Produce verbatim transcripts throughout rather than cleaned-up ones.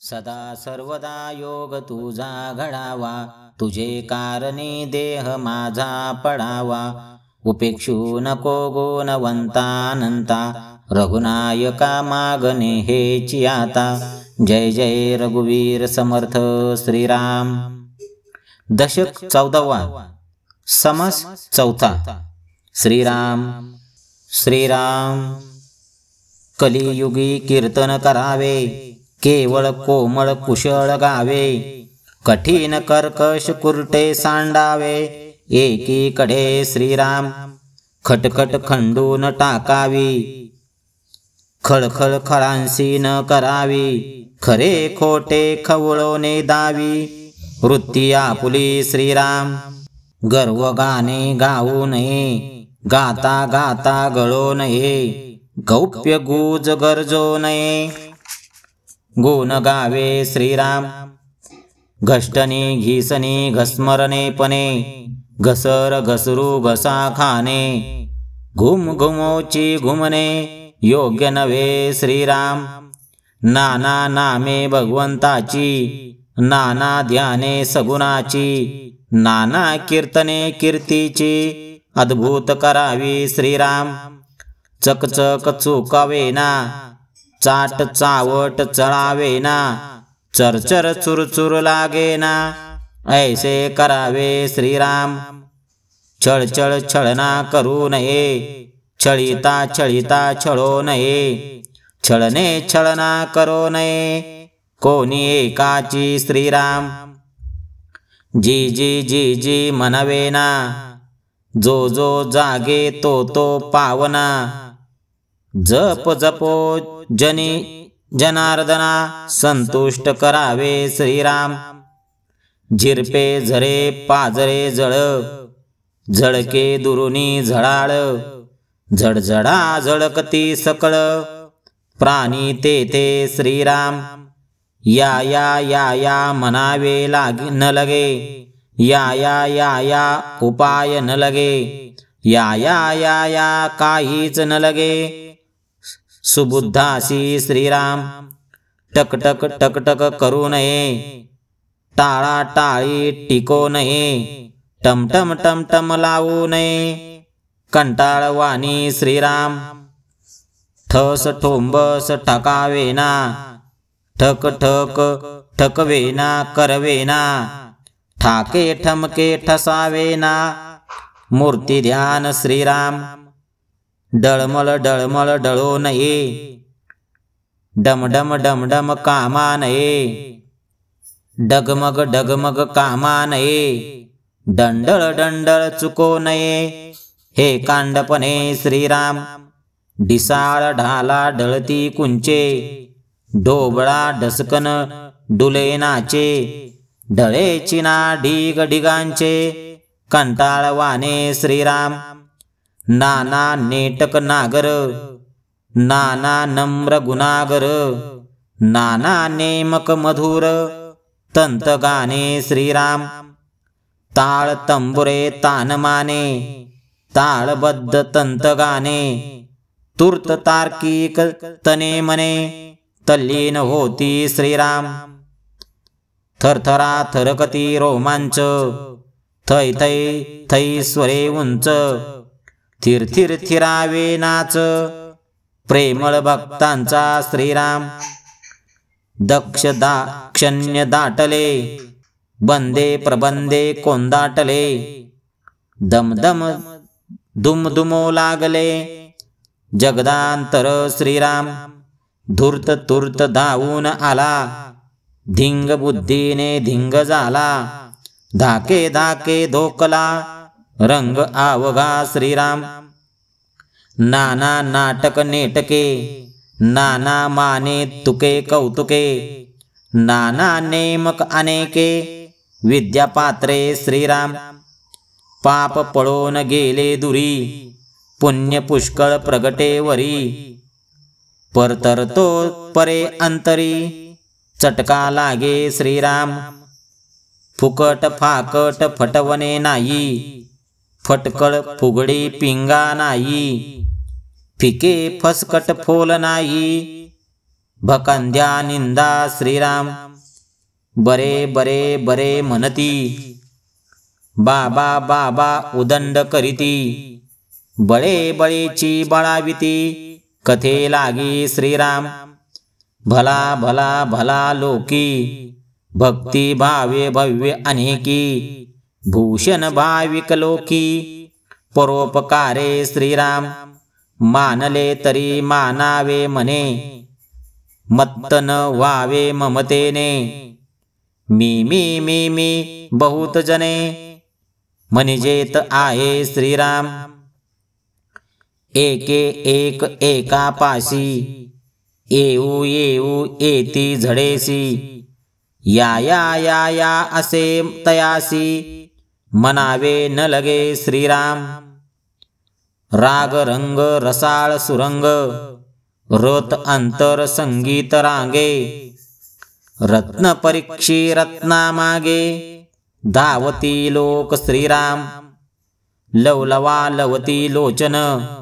सदा सर्वदा योग तुझा घडावा, तुझे कारणे देह माझा पडावा. उपेक्षू नको गुणवंतानंता, रघुनायका मागणे हेची आता. जय जय रघुवीर समर्थ श्रीराम. दशक चौदावा. समास चौथा. श्रीराम श्रीराम. कलियुगी कीर्तन करावे, केवळ कोमळ कुशळ गावे. कठीण कर्कश कुरटे सांडावे, एकीकडे श्रीराम. खटखट खंडून टाकावी, खळखळ खळांसी न करावी. खरे खोटे खवळोने दावी, वृत्ती आपुली श्रीराम. गर्व गाणे गाऊ नये, गाता गाता गळो नये. गौप्य गुज गरजो नये, गुण गावे श्रीराम. घष्टनी घिसनी घस्मरणे पणे, घसर घसरू घसा खाणे. घुम घुमोची घुमणे, योग्य नव्हे श्रीराम. नाना नामे भगवंताची, नाना ध्याने सगुणाची. नाना कीर्तने कीर्तीची, अद्भुत करावी श्रीराम. चकचक चुकावेना, चाट चावट चळावेना. चरचर चुरचुर लागेना, ऐसे करावे श्रीराम. छळछळ छळना करू नये, छळिता छळिता छळो नये. छळणे छळना करो नये, कोणी एकाची श्रीराम. जी जी जी जी म्हणवेना, जो जो जागे तो तो पावना. जप जपो जनी जनार्दना, संतुष्ट करावे श्रीराम. झिरपे झरे पाजरे जळ, झळके दुरुनी झळाळ. झडझडा झळकती सकळ, प्राणी तेथे श्रीराम. या या या या म्हणावे लागे न लगे, या या या या उपाय न लगे. या या या या काहीच न लगे, सुबुद्धासी श्रीराम. टकटक टकटक करू नये, टाळा टाळी टिको नये. टमटम टमटम लावू नये, कंटाळवाणी श्रीराम. ठस ठोंबस ठकावेना, ठक ठक ठकवेना करवेना. ठाके ठमके ठसावेना, मूर्ती ध्यान श्रीराम. डळमळ डळमळ डळो नये, डमडम डमडम कामा नये. डगमग डगमग कामा नये, दंडळ दंडळ चुको नये. हे कांडपणे श्रीराम. डिसाळ ढाला ढळती कुंचे, ढोबळा ढसकन डुलेनाचे. ढळे चिना ढिग ढिगांचे, कंटाळवाणे श्रीराम. नाना नेटक नागर, नाना नम्र गुणागर. नाना नेमक मधुर, तंत गाणे श्रीराम. ताळ तंबुरे तानमाने, ताळबद्ध तंत गाणे. तूर्त तार्किक तने मने, तल्लीन होती श्रीराम. थरथरा थरकती रोमांच, थै थै थै स्वरे उंच. थिर थिर थिरावे नाच, प्रेमळ भक्तांचा श्रीराम. दक्ष दाक्षण्य दाटले, बंदे प्रबंदे कोंदाटले. दमदम दुमदुमो लागले, जगदांतर श्रीराम. धूर्त तूर्त धावून आला, धिंग बुद्धीने धिंग झाला. धाके धाके धोकला, रंग आवघा श्रीराम. नाना नाटक नेटके, नाना माने तुके कौतुके. नाना नेमक अनेके, विद्यापात्रे श्रीराम. पाप पळून गेले दुरी, पुण्य पुष्कळ प्रगटे वरी. परतरतो परे अंतरी, चटका लागे श्रीराम. फुकट फाकट फटवणे नाही, फटकळ फुगडी पिंगा नाही. फिके फसकट फोल नाही, भकंध्या निंदा श्रीराम बरे बरे बरे म्हणती बाबा बाबा उदंड करीती बळे बळेची बळाविती कथे लागी श्रीराम भला भला भला लोकी भक्ती भावे भव्य अनेकी भूषण भाविक लोकी परोपकारे श्रीराम मानले तरी मानावे म्हणे मत्त न व्हावे ममतेने मी मी मी मी बहुत जने म्हणजेत आहे श्रीराम एके एक एका पाशी येऊ येऊ येती झडेसी या या या या असे तयासी म्हणावे न लगे श्रीराम राग रंग रसाळ सुरंग रत अंतर संगीत रांगे रत्न परीक्षी रत्ना मागे धावती लोक श्रीराम लवलवा लवती लोचन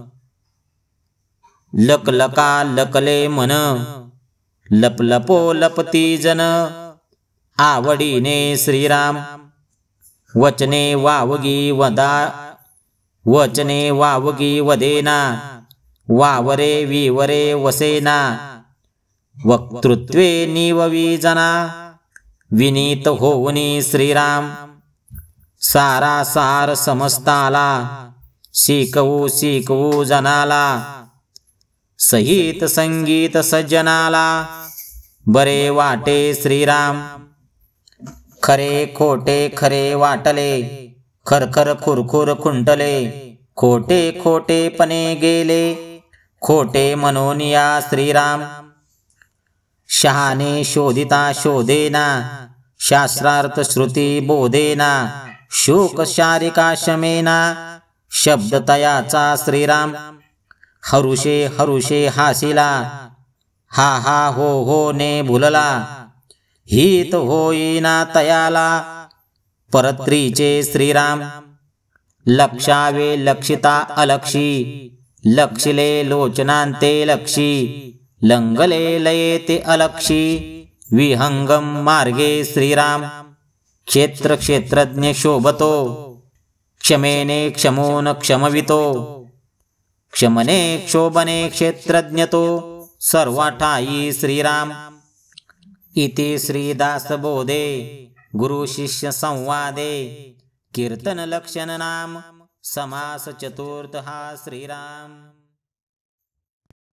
लकलका लकले मन लपलपो लपती जन आवडीने श्रीराम वचने वावगी वदा वचने वावगी वदेना वावरे विवरे वसेना वक्तृत्वे निववी जना विनीत होऊनी श्रीराम सारा सार समस्ताला शिकवू शिकवू जनाला सहित संगीत सज्जनाला बरे वाटे श्रीराम खरे खोटे खरे वाटले खरखर खुरखुर खुंटले खोटे खोटेपणे गेले खोटे म्हणून या श्रीराम शहाणे शोधिता शोधेना शास्त्रार्थ श्रुती बोधेना शोक शारिका शमेना शब्द तयाचा श्रीराम हरुषे हरुषे हासिला हा हा हो हो ने भुलला हित होईना तयाला परत्रीचे श्रीराम लक्षावे लक्षिता अलक्षी लक्षिले लोचनांते लक्षी लंगले लये ते अलक्षी विहंगम मार्गे श्रीराम क्षेत्र क्षेत्रज्ञ शोभतो क्षमेने क्षमोन क्षमवितो क्षमने क्षोभने क्षेत्रज्ञतो सर्वाठाई श्रीराम इति श्रीदासबोधे गुरु शिष्य संवादे कीर्तन लक्षण नाम समास चतुर्थ हा श्रीराम।